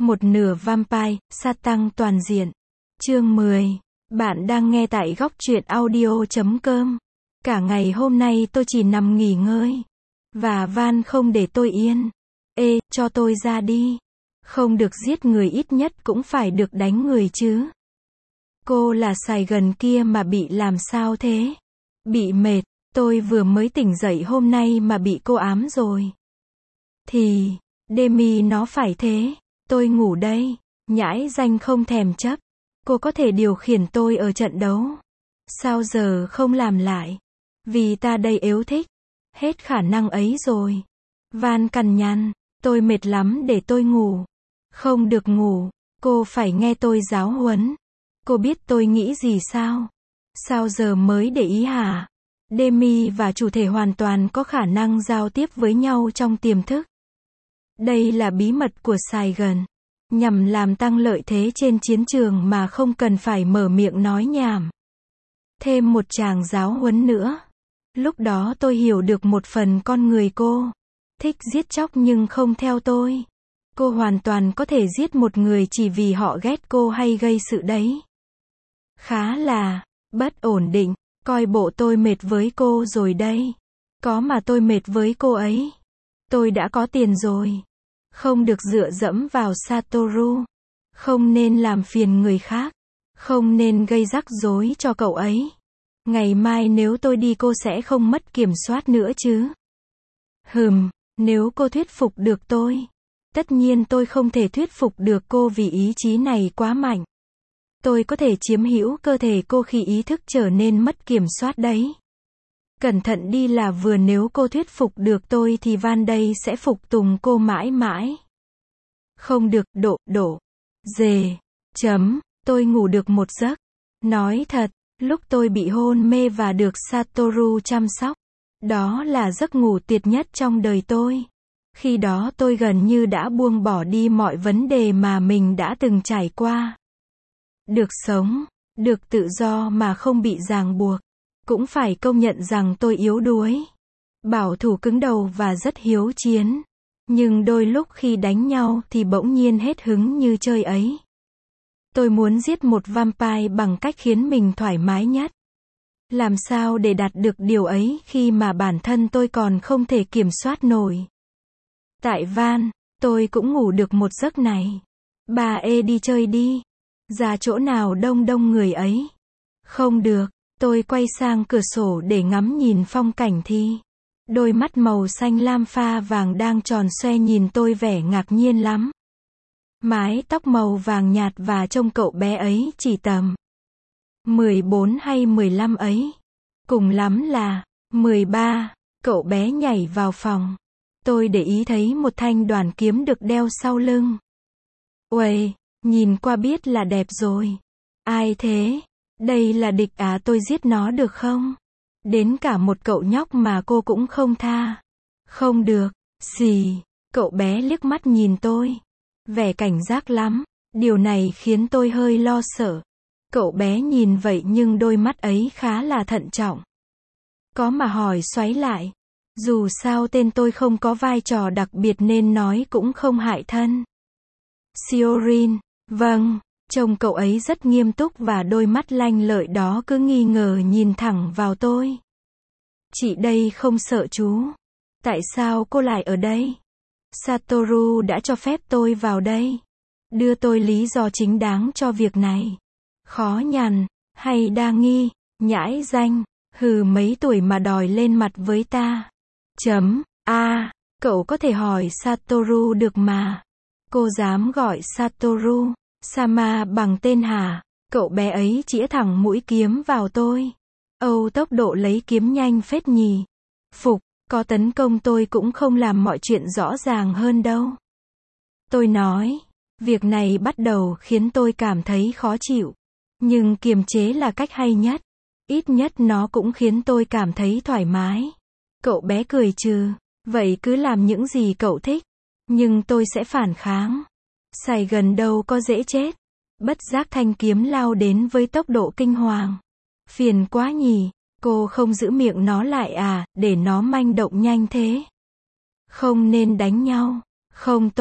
Một nửa vampire, sát tăng toàn diện. Chương 10. Bạn đang nghe tại góc truyện audio.com. Cả ngày hôm nay tôi chỉ nằm nghỉ ngơi. Và Van không để tôi yên. Ê, cho tôi ra đi. Không được giết người, ít nhất cũng phải được đánh người chứ. Cô là Sài Gòn kia mà bị làm sao thế? Bị mệt, tôi vừa mới tỉnh dậy hôm nay mà bị cô ám rồi. Thì, Demi nó phải thế. Tôi ngủ đây. Nhãi danh không thèm chấp. Cô có thể điều khiển tôi ở trận đấu. Sao giờ không làm lại? Vì ta đây yếu thích. Hết khả năng ấy rồi. Van cằn nhằn. Tôi mệt lắm, để tôi ngủ. Không được ngủ. Cô phải nghe tôi giáo huấn. Cô biết tôi nghĩ gì sao? Sao giờ mới để ý hả? Demi và chủ thể hoàn toàn có khả năng giao tiếp với nhau trong tiềm thức. Đây là bí mật của Sài Gòn. Nhằm làm tăng lợi thế trên chiến trường mà không cần phải mở miệng nói nhảm. Thêm một tràng giáo huấn nữa. Lúc đó tôi hiểu được một phần con người cô. Thích giết chóc nhưng không theo tôi. Cô hoàn toàn có thể giết một người chỉ vì họ ghét cô hay gây sự đấy. Khá là bất ổn định. Coi bộ tôi mệt với cô rồi đây. Có mà tôi mệt với cô ấy. Tôi đã có tiền rồi. Không được dựa dẫm vào Satoru. Không nên làm phiền người khác. Không nên gây rắc rối cho cậu ấy. Ngày mai nếu tôi đi cô sẽ không mất kiểm soát nữa chứ? Nếu cô thuyết phục được tôi. Tất nhiên tôi không thể thuyết phục được cô vì ý chí này quá mạnh. Tôi có thể chiếm hữu cơ thể cô khi ý thức trở nên mất kiểm soát đấy. Cẩn thận đi là vừa, nếu cô thuyết phục được tôi thì Van đây sẽ phục tùng cô mãi mãi. Không được, tôi ngủ được một giấc. Nói thật, lúc tôi bị hôn mê và được Satoru chăm sóc, đó là giấc ngủ tuyệt nhất trong đời tôi. Khi đó tôi gần như đã buông bỏ đi mọi vấn đề mà mình đã từng trải qua. Được sống, được tự do mà không bị ràng buộc. Cũng phải công nhận rằng tôi yếu đuối, bảo thủ cứng đầu và rất hiếu chiến. Nhưng đôi lúc khi đánh nhau thì bỗng nhiên hết hứng như chơi ấy. Tôi muốn giết một vampire bằng cách khiến mình thoải mái nhất. Làm sao để đạt được điều ấy khi mà bản thân tôi còn không thể kiểm soát nổi. Tại Van, tôi cũng ngủ được một giấc này. Bà đi chơi đi. Ra chỗ nào đông đông người ấy. Không được. Tôi quay sang cửa sổ để ngắm nhìn phong cảnh thì đôi mắt màu xanh lam pha vàng đang tròn xoe nhìn tôi vẻ ngạc nhiên lắm. Mái tóc màu vàng nhạt và trông cậu bé ấy chỉ tầm 14 hay 15 ấy. Cùng lắm là 13. Cậu bé nhảy vào phòng. Tôi để ý thấy một thanh đoàn kiếm được đeo sau lưng. Uầy, nhìn qua biết là đẹp rồi. Ai thế? Đây là địch á, tôi giết nó được không? Đến cả một cậu nhóc mà cô cũng không tha. Không được. Xì. Cậu bé liếc mắt nhìn tôi. Vẻ cảnh giác lắm. Điều này khiến tôi hơi lo sợ. Cậu bé nhìn vậy nhưng đôi mắt ấy khá là thận trọng. Có mà hỏi xoáy lại. Dù sao tên tôi không có vai trò đặc biệt nên nói cũng không hại thân. Siorin. Vâng. Trông cậu ấy rất nghiêm túc và đôi mắt lanh lợi đó cứ nghi ngờ nhìn thẳng vào tôi. Chị đây không sợ chú. Tại sao cô lại ở đây? Satoru đã cho phép tôi vào đây. Đưa tôi lý do chính đáng cho việc này. Khó nhằn, hay đa nghi, nhãi danh, mấy tuổi mà đòi lên mặt với ta. Cậu có thể hỏi Satoru được mà. Cô dám gọi Satoru Sama bằng tên hả? Cậu bé ấy chĩa thẳng mũi kiếm vào tôi. Tốc độ lấy kiếm nhanh phết nhỉ. Phục, có tấn công tôi cũng không làm mọi chuyện rõ ràng hơn đâu. Tôi nói, việc này bắt đầu khiến tôi cảm thấy khó chịu. Nhưng kiềm chế là cách hay nhất. Ít nhất nó cũng khiến tôi cảm thấy thoải mái. Cậu bé cười trừ. Vậy cứ làm những gì cậu thích. Nhưng tôi sẽ phản kháng. Sài Gòn đâu có dễ chết. Bất giác thanh kiếm lao đến với tốc độ kinh hoàng. Phiền quá nhỉ, cô không giữ miệng nó lại à, để nó manh động nhanh thế. Không nên đánh nhau, không tốt.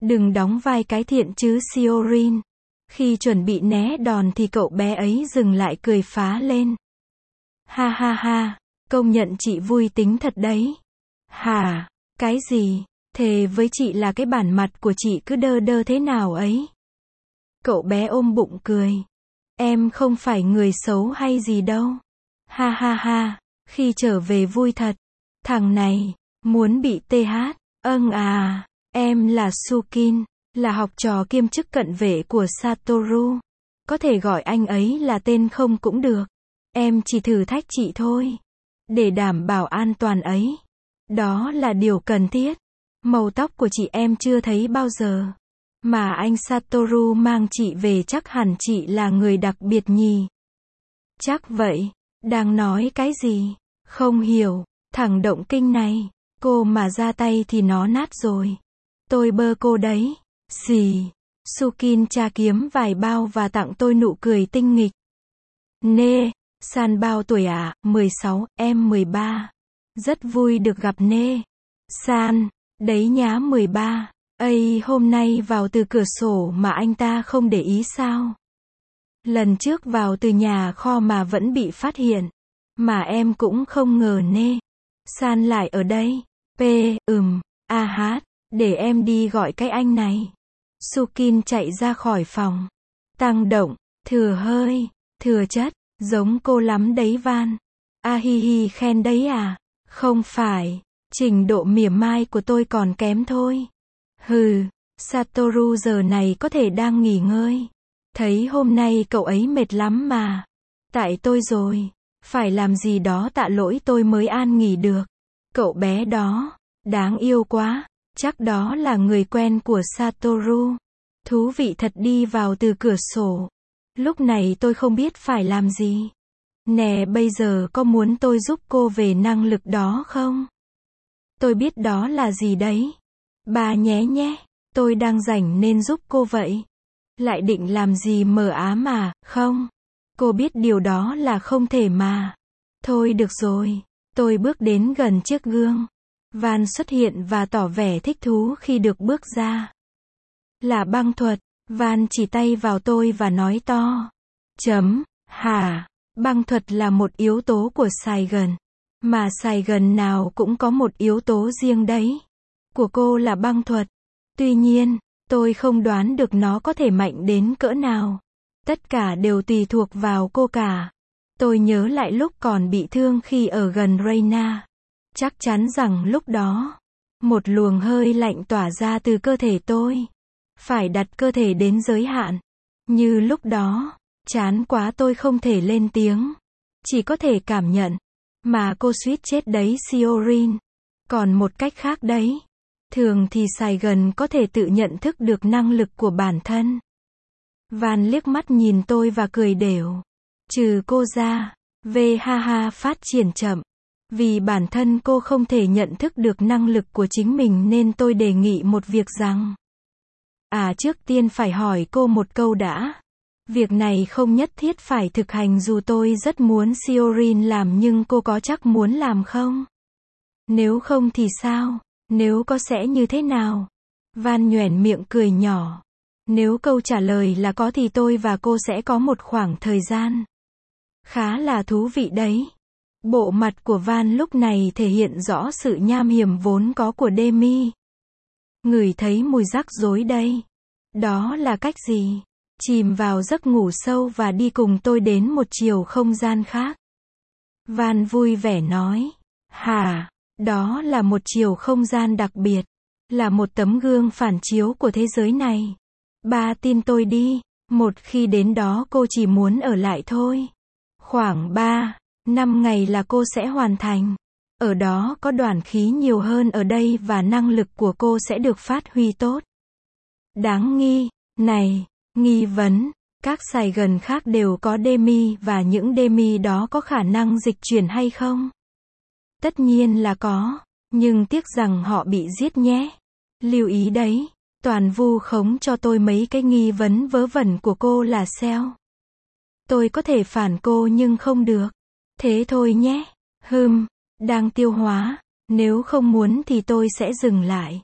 Đừng đóng vai cái thiện chứ Siorin. Khi chuẩn bị né đòn thì cậu bé ấy dừng lại cười phá lên. Ha ha ha, công nhận chị vui tính thật đấy. Hả, cái gì, thề với chị là cái bản mặt của chị cứ đơ đơ thế nào ấy. Cậu bé ôm bụng cười. Em không phải người xấu hay gì đâu. Ha ha ha, khi trở về vui thật. Thằng này, muốn bị TH. Em là Sukin, là học trò kiêm chức cận vệ của Satoru. Có thể gọi anh ấy là tên không cũng được. Em chỉ thử thách chị thôi. Để đảm bảo an toàn ấy. Đó là điều cần thiết. Màu tóc của chị em chưa thấy bao giờ. Mà anh Satoru mang chị về chắc hẳn chị là người đặc biệt nhỉ. Chắc vậy. Đang nói cái gì? Không hiểu. Thằng động kinh này. Cô mà ra tay thì nó nát rồi. Tôi bơ cô đấy. Xì. Sukin tra kiếm vài bao và tặng tôi nụ cười tinh nghịch. Nê. San bao tuổi ạ? 16, em 13. Rất vui được gặp Nê. San. Đấy nhá 13. Ây, hôm nay vào từ cửa sổ mà anh ta không để ý sao? Lần trước vào từ nhà kho mà vẫn bị phát hiện. Mà em cũng không ngờ Nê. San lại ở đây. Để em đi gọi cái anh này. Sukin chạy ra khỏi phòng. Tăng động, thừa hơi, thừa chất, giống cô lắm đấy Van. Hi khen đấy à? Không phải, trình độ mỉa mai của tôi còn kém thôi. Hừ, Satoru giờ này có thể đang nghỉ ngơi. Thấy hôm nay cậu ấy mệt lắm mà. Tại tôi rồi, phải làm gì đó tạ lỗi tôi mới an nghỉ được. Cậu bé đó, đáng yêu quá, chắc đó là người quen của Satoru. Thú vị thật đi vào từ cửa sổ. Lúc này tôi không biết phải làm gì. Nè bây giờ có muốn tôi giúp cô về năng lực đó không? Tôi biết đó là gì đấy. Bà nhé, tôi đang rảnh nên giúp cô vậy. Lại định làm gì mờ ám à, không? Cô biết điều đó là không thể mà. Thôi được rồi. Tôi bước đến gần chiếc gương. Van xuất hiện và tỏ vẻ thích thú khi được bước ra. Là băng thuật. Van chỉ tay vào tôi và nói to. Băng thuật là một yếu tố của Saigon. Mà Saigon nào cũng có một yếu tố riêng đấy. Của cô là băng thuật. Tuy nhiên, tôi không đoán được nó có thể mạnh đến cỡ nào. Tất cả đều tùy thuộc vào cô cả. Tôi nhớ lại lúc còn bị thương khi ở gần Reina. Chắc chắn rằng lúc đó, một luồng hơi lạnh tỏa ra từ cơ thể tôi. Phải đặt cơ thể đến giới hạn. Như lúc đó, chán quá tôi không thể lên tiếng. Chỉ có thể cảm nhận. Mà cô suýt chết đấy Siorin. Còn một cách khác đấy. Thường thì Saigon có thể tự nhận thức được năng lực của bản thân. Van liếc mắt nhìn tôi và cười đều. Trừ cô ra, phát triển chậm. Vì bản thân cô không thể nhận thức được năng lực của chính mình nên tôi đề nghị một việc rằng. Trước tiên phải hỏi cô một câu đã. Việc này không nhất thiết phải thực hành dù tôi rất muốn Siorin làm nhưng cô có chắc muốn làm không? Nếu không thì sao? Nếu có sẽ như thế nào? Van nhoẻn miệng cười nhỏ. Nếu câu trả lời là có thì tôi và cô sẽ có một khoảng thời gian. Khá là thú vị đấy. Bộ mặt của Van lúc này thể hiện rõ sự nham hiểm vốn có của Demi. Ngửi thấy mùi rắc rối đây. Đó là cách gì? Chìm vào giấc ngủ sâu và đi cùng tôi đến một chiều không gian khác. Van vui vẻ nói. Đó là một chiều không gian đặc biệt. Là một tấm gương phản chiếu của thế giới này. Ba tin tôi đi. Một khi đến đó cô chỉ muốn ở lại thôi. Khoảng 3-5 ngày là cô sẽ hoàn thành. Ở đó có đoản khí nhiều hơn ở đây và năng lực của cô sẽ được phát huy tốt. Đáng nghi. Này, nghi vấn. Các Saigon khác đều có Demi và những Demi đó có khả năng dịch chuyển hay không? Tất nhiên là có. Nhưng tiếc rằng họ bị giết nhé. Lưu ý đấy. Toàn vu khống cho tôi mấy cái nghi vấn vớ vẩn của cô là sao? Tôi có thể phản cô nhưng không được. Thế thôi nhé. Đang tiêu hóa. Nếu không muốn thì tôi sẽ dừng lại.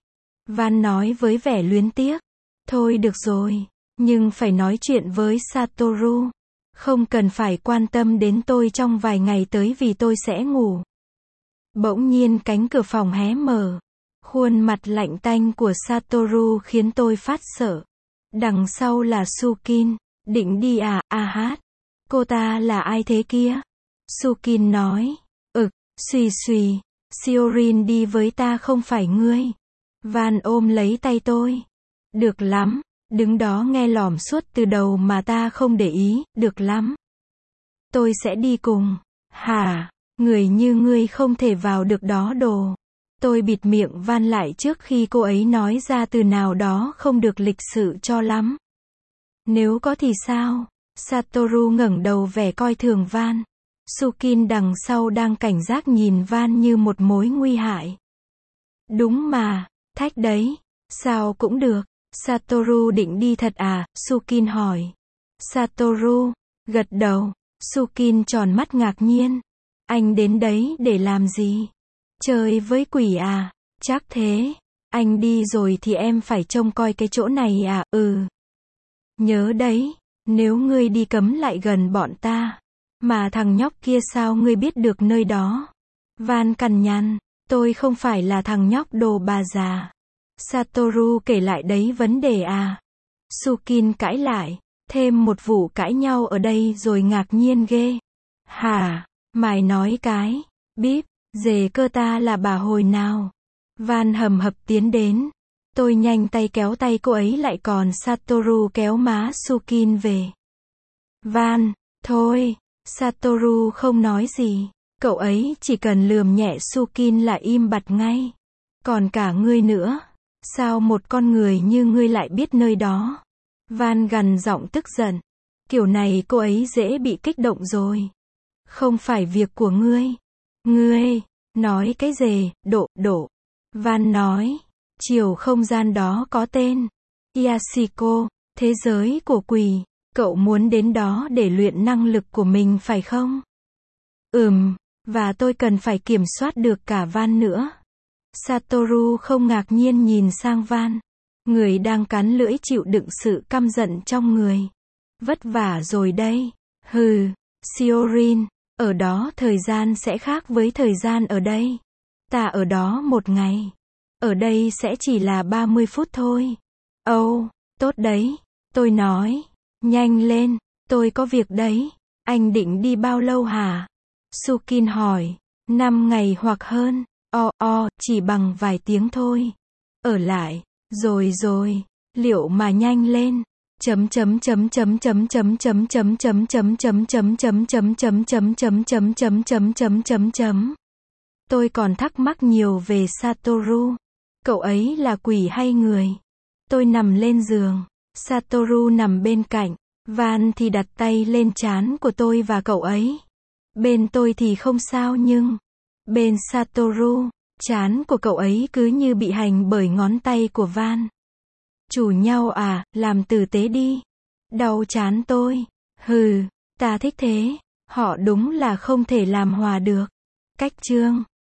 Van nói với vẻ luyến tiếc. Thôi được rồi, nhưng phải nói chuyện với Satoru. Không cần phải quan tâm đến tôi trong vài ngày tới vì tôi sẽ ngủ. Bỗng nhiên cánh cửa phòng hé mở. Khuôn mặt lạnh tanh của Satoru khiến tôi phát sợ. Đằng sau là Sukin. Định đi à, hát. Cô ta là ai thế kia? Sukin nói. Xùy xùy. Siorin đi với ta không phải ngươi. Van ôm lấy tay tôi. Được lắm. Đứng đó nghe lỏm suốt từ đầu mà ta không để ý, được lắm. Tôi sẽ đi cùng. Hả? Người như ngươi không thể vào được đó đồ. Tôi bịt miệng Van lại trước khi cô ấy nói ra từ nào đó không được lịch sự cho lắm. Nếu có thì sao? Satoru ngẩng đầu vẻ coi thường Van. Sukin đằng sau đang cảnh giác nhìn Van như một mối nguy hại. Đúng mà, thách đấy. Sao cũng được. Satoru định đi thật à? Sukin hỏi. Satoru gật đầu. Sukin tròn mắt ngạc nhiên. Anh đến đấy để làm gì? Chơi với quỷ à? Chắc thế. Anh đi rồi thì em phải trông coi cái chỗ này à? Nhớ đấy, nếu ngươi đi cấm lại gần bọn ta. Mà thằng nhóc kia sao ngươi biết được nơi đó? Van cằn nhằn. Tôi không phải là thằng nhóc đồ bà già. Satoru kể lại đấy vấn đề à? Sukin cãi lại. Thêm một vụ cãi nhau ở đây rồi ngạc nhiên ghê. Hả? Mày nói cái. Bíp. Dề cơ ta là bà hồi nào? Van hầm hập tiến đến. Tôi nhanh tay kéo tay cô ấy lại còn Satoru kéo má Sukin về. Van. Thôi. Satoru không nói gì. Cậu ấy chỉ cần lườm nhẹ Sukin là im bặt ngay. Còn cả ngươi nữa. Sao một con người như ngươi lại biết nơi đó? Van gằn giọng tức giận. Kiểu này cô ấy dễ bị kích động rồi. Không phải việc của ngươi. Ngươi, nói cái gì, độ. Van nói, chiều không gian đó có tên. Yashiko, thế giới của quỷ. Cậu muốn đến đó để luyện năng lực của mình phải không? Và tôi cần phải kiểm soát được cả Van nữa. Satoru không ngạc nhiên nhìn sang Van. Người đang cắn lưỡi chịu đựng sự căm giận trong người. Vất vả rồi đây. Siorin, ở đó thời gian sẽ khác với thời gian ở đây. Ta ở đó một ngày. Ở đây sẽ chỉ là 30 phút thôi. Tốt đấy. Tôi nói. Nhanh lên, tôi có việc đấy. Anh định đi bao lâu hả? Sukin hỏi. 5 ngày hoặc hơn. Chỉ bằng vài tiếng thôi. Ở lại. Rồi. Liệu mà nhanh lên. Tôi còn thắc mắc nhiều về Satoru. Cậu ấy là quỷ hay người? Tôi nằm lên giường. Satoru nằm bên cạnh. Van thì đặt tay lên trán của tôi và cậu ấy. Bên tôi thì không sao nhưng bên Satoru, trán của cậu ấy cứ như bị hành bởi ngón tay của Van. Chủ nhau à, làm tử tế đi. Đau trán tôi. Ta thích thế. Họ đúng là không thể làm hòa được. Cách chương